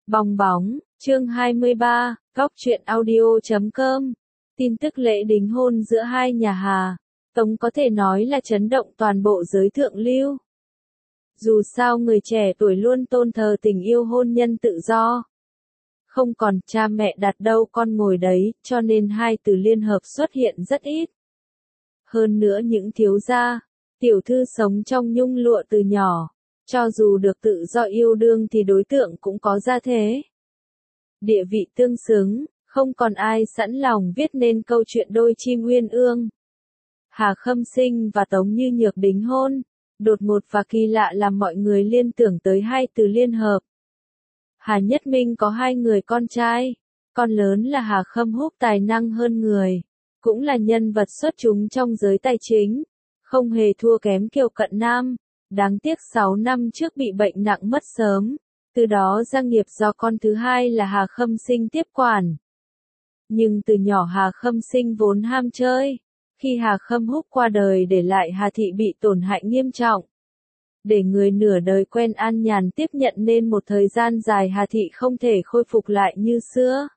Bong bóng, chương 23, góc truyện audio.com. Tin tức lễ đính hôn giữa hai nhà Hà, Tống có thể nói là chấn động toàn bộ giới thượng lưu. Dù sao người trẻ tuổi luôn tôn thờ tình yêu hôn nhân tự do. Không còn cha mẹ đặt đâu con ngồi đấy, cho nên hai từ liên hợp xuất hiện rất ít. Hơn nữa những thiếu gia, tiểu thư sống trong nhung lụa từ nhỏ, cho dù được tự do yêu đương thì đối tượng cũng có gia thế. Địa vị tương xứng, không còn ai sẵn lòng viết nên câu chuyện đôi chim uyên ương. Hà Khâm Sinh và Tống Như Nhược đính hôn, đột ngột và kỳ lạ làm mọi người liên tưởng tới hai từ liên hợp. Hà Nhất Minh có hai người con trai, con lớn là Hà Khâm Húc tài năng hơn người, cũng là nhân vật xuất chúng trong giới tài chính, không hề thua kém Kiều Cận Nam. Đáng tiếc 6 năm trước bị bệnh nặng mất sớm, từ đó gia nghiệp do con thứ hai là Hà Khâm Sinh tiếp quản. Nhưng từ nhỏ Hà Khâm Sinh vốn ham chơi, khi Hà Khâm Húc qua đời để lại Hà Thị bị tổn hại nghiêm trọng. Để người nửa đời quen an nhàn tiếp nhận nên một thời gian dài Hà Thị không thể khôi phục lại như xưa.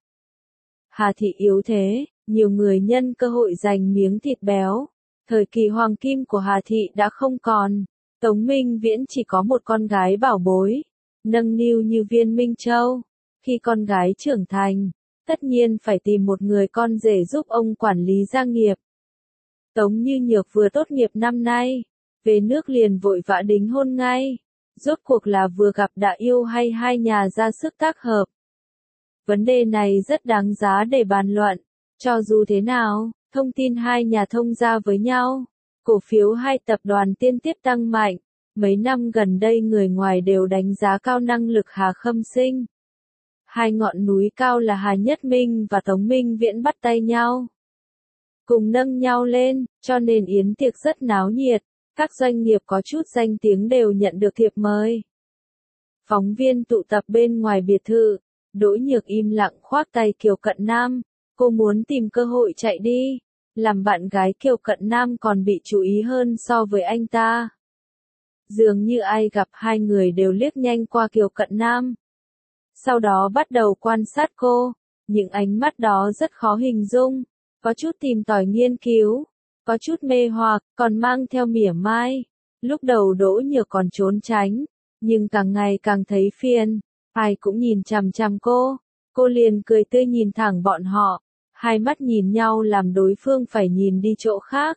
Hà Thị yếu thế, nhiều người nhân cơ hội giành miếng thịt béo. Thời kỳ hoàng kim của Hà Thị đã không còn. Tống Minh Viễn chỉ có một con gái bảo bối, nâng niu như viên Minh Châu. Khi con gái trưởng thành, tất nhiên phải tìm một người con rể giúp ông quản lý gia nghiệp. Tống Như Nhược vừa tốt nghiệp năm nay, về nước liền vội vã đính hôn ngay. Rốt cuộc là vừa gặp đã yêu hay hai nhà ra sức tác hợp. Vấn đề này rất đáng giá để bàn luận. Cho dù thế nào, thông tin hai nhà thông gia với nhau. Cổ phiếu hai tập đoàn liên tiếp tăng mạnh, mấy năm gần đây người ngoài đều đánh giá cao năng lực Hà Khâm Sinh. Hai ngọn núi cao là Hà Nhất Minh và Tống Minh Viễn bắt tay nhau, cùng nâng nhau lên, cho nên yến tiệc rất náo nhiệt, các doanh nghiệp có chút danh tiếng đều nhận được thiệp mời. Phóng viên tụ tập bên ngoài biệt thự, Đỗ Nhược im lặng khoác tay Kiều Cận Nam, cô muốn tìm cơ hội chạy đi. Làm bạn gái Kiều Cận Nam còn bị chú ý hơn so với anh ta. Dường như ai gặp hai người đều liếc nhanh qua Kiều Cận Nam. Sau đó bắt đầu quan sát cô, những ánh mắt đó rất khó hình dung, có chút tìm tòi nghiên cứu, có chút mê hoặc, còn mang theo mỉa mai. Lúc đầu Đỗ Nhược còn trốn tránh, nhưng càng ngày càng thấy phiền, ai cũng nhìn chằm chằm cô liền cười tươi nhìn thẳng bọn họ. Hai mắt nhìn nhau làm đối phương phải nhìn đi chỗ khác.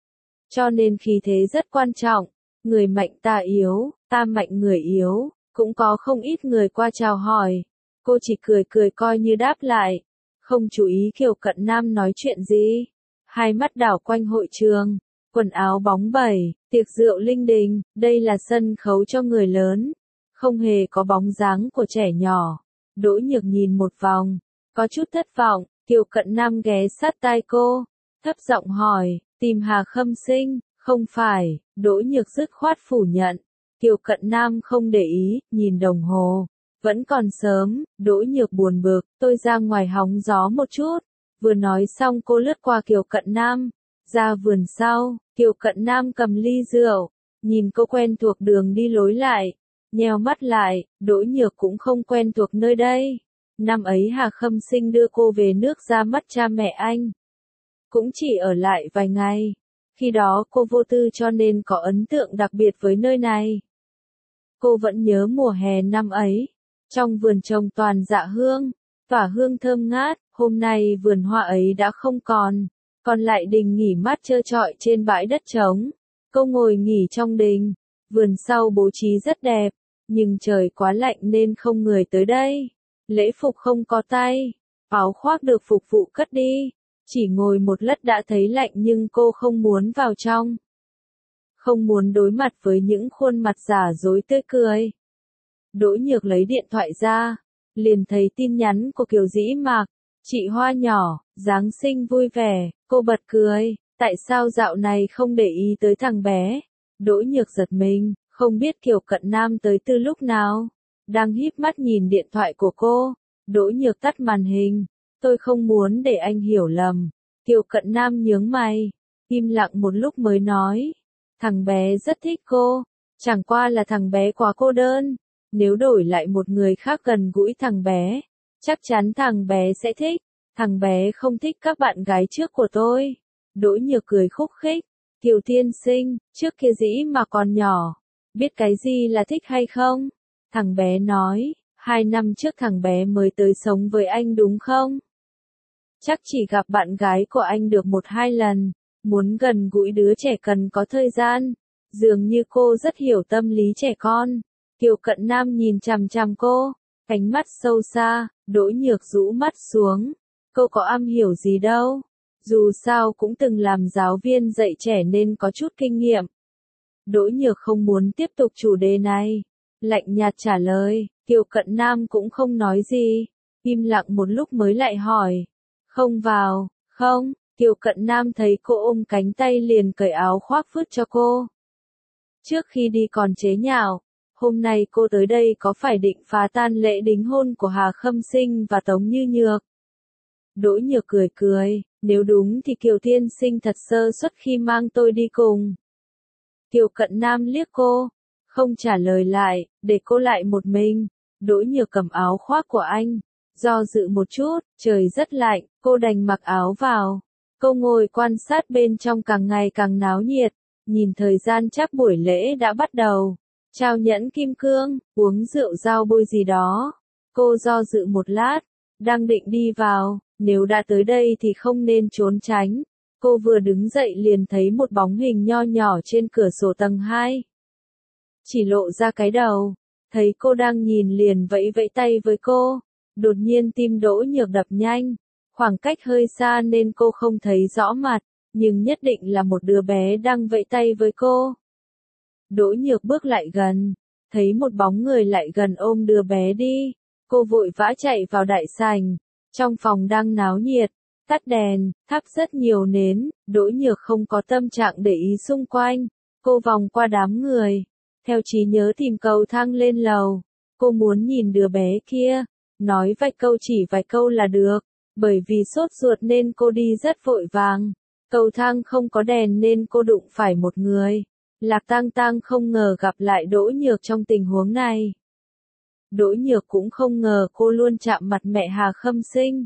Cho nên khí thế rất quan trọng, người mạnh ta yếu, ta mạnh người yếu, cũng có không ít người qua chào hỏi. Cô chỉ cười cười coi như đáp lại, không chú ý Kiều Cận Nam nói chuyện gì. Hai mắt đảo quanh hội trường, quần áo bóng bẩy, tiệc rượu linh đình, đây là sân khấu cho người lớn, không hề có bóng dáng của trẻ nhỏ. Đỗ Nhược nhìn một vòng, có chút thất vọng. Kiều Cận Nam ghé sát tai cô, thấp giọng hỏi, tìm Hà Khâm Sinh, không phải. Đỗ Nhược dứt khoát phủ nhận. Kiều Cận Nam không để ý, nhìn đồng hồ, vẫn còn sớm. Đỗ Nhược buồn bực, tôi ra ngoài hóng gió một chút. Vừa nói xong cô lướt qua Kiều Cận Nam, ra vườn sau. Kiều Cận Nam cầm ly rượu, nhìn cô quen thuộc đường đi lối lại, nheo mắt lại. Đỗ Nhược cũng không quen thuộc nơi đây. Năm ấy Hà Khâm Sinh đưa cô về nước ra mắt cha mẹ anh. Cũng chỉ ở lại vài ngày. Khi đó cô vô tư cho nên có ấn tượng đặc biệt với nơi này. Cô vẫn nhớ mùa hè năm ấy. Trong vườn trồng toàn dạ hương, tỏa hương thơm ngát. Hôm nay vườn hoa ấy đã không còn lại đình nghỉ mát trơ trọi trên bãi đất trống. Cô ngồi nghỉ trong đình. Vườn sau bố trí rất đẹp, nhưng trời quá lạnh nên không người tới đây. Lễ phục không có tay, áo khoác được phục vụ cất đi, chỉ ngồi một lát đã thấy lạnh nhưng cô không muốn vào trong. Không muốn đối mặt với những khuôn mặt giả dối tươi cười. Đỗ Nhược lấy điện thoại ra, liền thấy tin nhắn của Kiều Dĩ Mạc, chị Hoa nhỏ, Giáng sinh vui vẻ, cô bật cười, tại sao dạo này không để ý tới thằng bé. Đỗ Nhược giật mình, không biết Kiều Cận Nam tới từ lúc nào. Đang híp mắt nhìn điện thoại của cô, Đỗ Nhược tắt màn hình, tôi không muốn để anh hiểu lầm. Kiều Cận Nam nhướng mày, im lặng một lúc mới nói, thằng bé rất thích cô, chẳng qua là thằng bé quá cô đơn, nếu đổi lại một người khác gần gũi thằng bé, chắc chắn thằng bé sẽ thích. Thằng bé không thích các bạn gái trước của tôi. Đỗ Nhược cười khúc khích. Kiều tiên sinh, trước kia dĩ mà còn nhỏ, biết cái gì là thích hay không? Thằng bé nói, 2 năm trước thằng bé mới tới sống với anh đúng không? Chắc chỉ gặp bạn gái của anh được 1-2 lần, muốn gần gũi đứa trẻ cần có thời gian. Dường như cô rất hiểu tâm lý trẻ con. Kiều Cận Nam nhìn chằm chằm cô, ánh mắt sâu xa. Đỗ Nhược rũ mắt xuống. Cô có am hiểu gì đâu. Dù sao cũng từng làm giáo viên dạy trẻ nên có chút kinh nghiệm. Đỗ Nhược không muốn tiếp tục chủ đề này. Lạnh nhạt trả lời, Kiều Cận Nam cũng không nói gì. Im lặng một lúc mới lại hỏi. Không vào, không? Kiều Cận Nam thấy cô ôm cánh tay liền cởi áo khoác phứt cho cô. Trước khi đi còn chế nhạo, hôm nay cô tới đây có phải định phá tan lễ đính hôn của Hà Khâm Sinh và Tống Như Nhược? Đỗ Nhược cười cười, nếu đúng thì Kiều tiên sinh thật sơ suất khi mang tôi đi cùng. Kiều Cận Nam liếc cô, không trả lời lại, để cô lại một mình. Đỗ Nhược cầm áo khoác của anh, do dự một chút, trời rất lạnh, cô đành mặc áo vào. Cô ngồi quan sát bên trong càng ngày càng náo nhiệt, nhìn thời gian chắc buổi lễ đã bắt đầu. Trao nhẫn kim cương, uống rượu giao bôi gì đó. Cô do dự một lát, đang định đi vào, nếu đã tới đây thì không nên trốn tránh. Cô vừa đứng dậy liền thấy một bóng hình nho nhỏ trên cửa sổ tầng 2. Chỉ lộ ra cái đầu, thấy cô đang nhìn liền vẫy vẫy tay với cô. Đột nhiên tim Đỗ Nhược đập nhanh, khoảng cách hơi xa nên cô không thấy rõ mặt, nhưng nhất định là một đứa bé đang vẫy tay với cô. Đỗ Nhược bước lại gần, thấy một bóng người lại gần ôm đứa bé đi. Cô vội vã chạy vào đại sảnh, trong phòng đang náo nhiệt, tắt đèn, thắp rất nhiều nến. Đỗ Nhược không có tâm trạng để ý xung quanh, cô vòng qua đám người, theo trí nhớ tìm cầu thang lên lầu. Cô muốn nhìn đứa bé kia, nói vài câu chỉ vài câu là được, bởi vì sốt ruột nên cô đi rất vội vàng. Cầu thang không có đèn nên cô đụng phải một người. Lạc Tang Tang không ngờ gặp lại Đỗ Nhược trong tình huống này. Đỗ Nhược cũng không ngờ cô luôn chạm mặt mẹ Hà Khâm Sinh.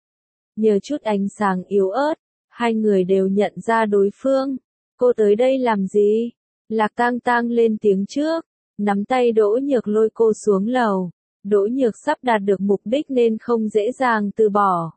Nhờ chút ánh sáng yếu ớt, hai người đều nhận ra đối phương. Cô tới đây làm gì? Lạc Tang Tang lên tiếng trước, nắm tay Đỗ Nhược lôi cô xuống lầu. Đỗ Nhược sắp đạt được mục đích nên không dễ dàng từ bỏ.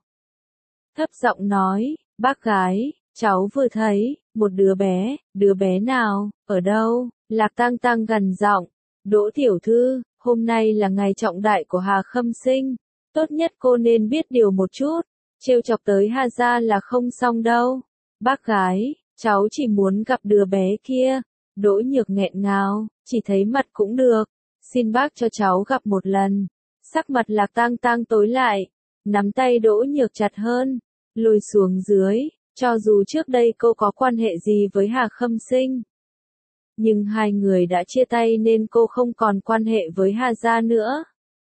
Thấp giọng nói, bác gái, cháu vừa thấy, một đứa bé nào, ở đâu? Lạc Tang Tang gần giọng, Đỗ tiểu thư, hôm nay là ngày trọng đại của Hà Khâm Sinh, tốt nhất cô nên biết điều một chút, trêu chọc tới Hà gia là không xong đâu. Bác gái, cháu chỉ muốn gặp đứa bé kia. Đỗ Nhược nghẹn ngào, chỉ thấy mặt cũng được, xin bác cho cháu gặp một lần. Sắc mặt Lạc Tang Tang tối lại, nắm tay Đỗ Nhược chặt hơn, lùi xuống dưới. Cho dù trước đây cô có quan hệ gì với Hà Khâm Sinh, nhưng hai người đã chia tay nên cô không còn quan hệ với Hà gia nữa.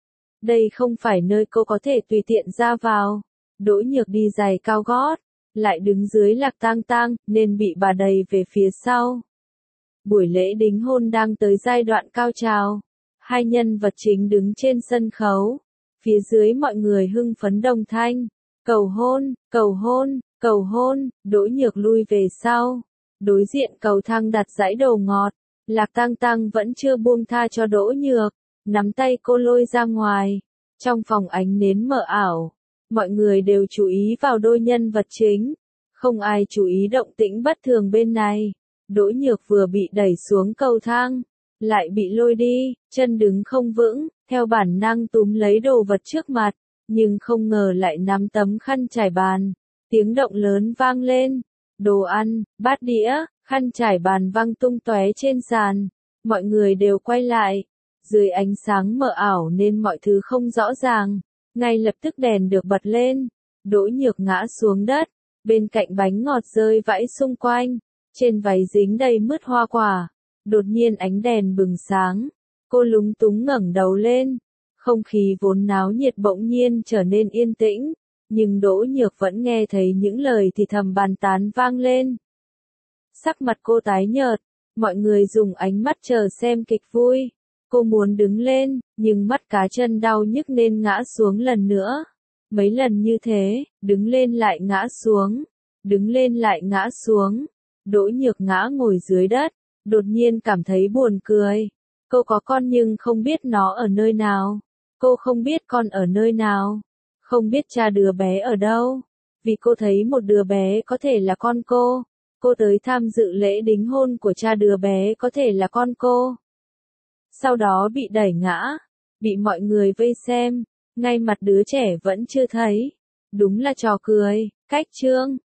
Đây không phải nơi cô có thể tùy tiện ra vào. Đỗ Nhược đi giày cao gót, lại đứng dưới Lạc Tang Tang, nên bị bà đẩy về phía sau. Buổi lễ đính hôn đang tới giai đoạn cao trào. Hai nhân vật chính đứng trên sân khấu. Phía dưới mọi người hưng phấn đồng thanh. Cầu hôn, cầu hôn, cầu hôn. Đỗ Nhược lui về sau. Đối diện cầu thang đặt dãy đồ ngọt. Lạc Tang Tang vẫn chưa buông tha cho Đỗ Nhược, nắm tay cô lôi ra ngoài. Trong phòng ánh nến mờ ảo, mọi người đều chú ý vào đôi nhân vật chính. Không ai chú ý động tĩnh bất thường bên này. Đỗ Nhược vừa bị đẩy xuống cầu thang, lại bị lôi đi, chân đứng không vững, theo bản năng túm lấy đồ vật trước mặt, nhưng không ngờ lại nắm tấm khăn trải bàn. Tiếng động lớn vang lên, đồ ăn, bát đĩa, khăn trải bàn văng tung tóe trên sàn. Mọi người đều quay lại, dưới ánh sáng mờ ảo nên mọi thứ không rõ ràng. Ngay lập tức đèn được bật lên, Đỗ Nhược ngã xuống đất, bên cạnh bánh ngọt rơi vãi xung quanh. Trên váy dính đầy mứt hoa quả. Đột nhiên ánh đèn bừng sáng. Cô lúng túng ngẩng đầu lên. Không khí vốn náo nhiệt bỗng nhiên trở nên yên tĩnh. Nhưng Đỗ Nhược vẫn nghe thấy những lời thì thầm bàn tán vang lên. Sắc mặt cô tái nhợt. Mọi người dùng ánh mắt chờ xem kịch vui. Cô muốn đứng lên, nhưng mắt cá chân đau nhức nên ngã xuống lần nữa. Mấy lần như thế, đứng lên lại ngã xuống, đứng lên lại ngã xuống. Đỗ Nhược ngã ngồi dưới đất, đột nhiên cảm thấy buồn cười. Cô có con nhưng không biết nó ở nơi nào. Cô không biết con ở nơi nào. Không biết cha đứa bé ở đâu. Vì cô thấy một đứa bé có thể là con cô. Cô tới tham dự lễ đính hôn của cha đứa bé có thể là con cô. Sau đó bị đẩy ngã, bị mọi người vây xem, ngay mặt đứa trẻ vẫn chưa thấy. Đúng là trò cười. Cách chương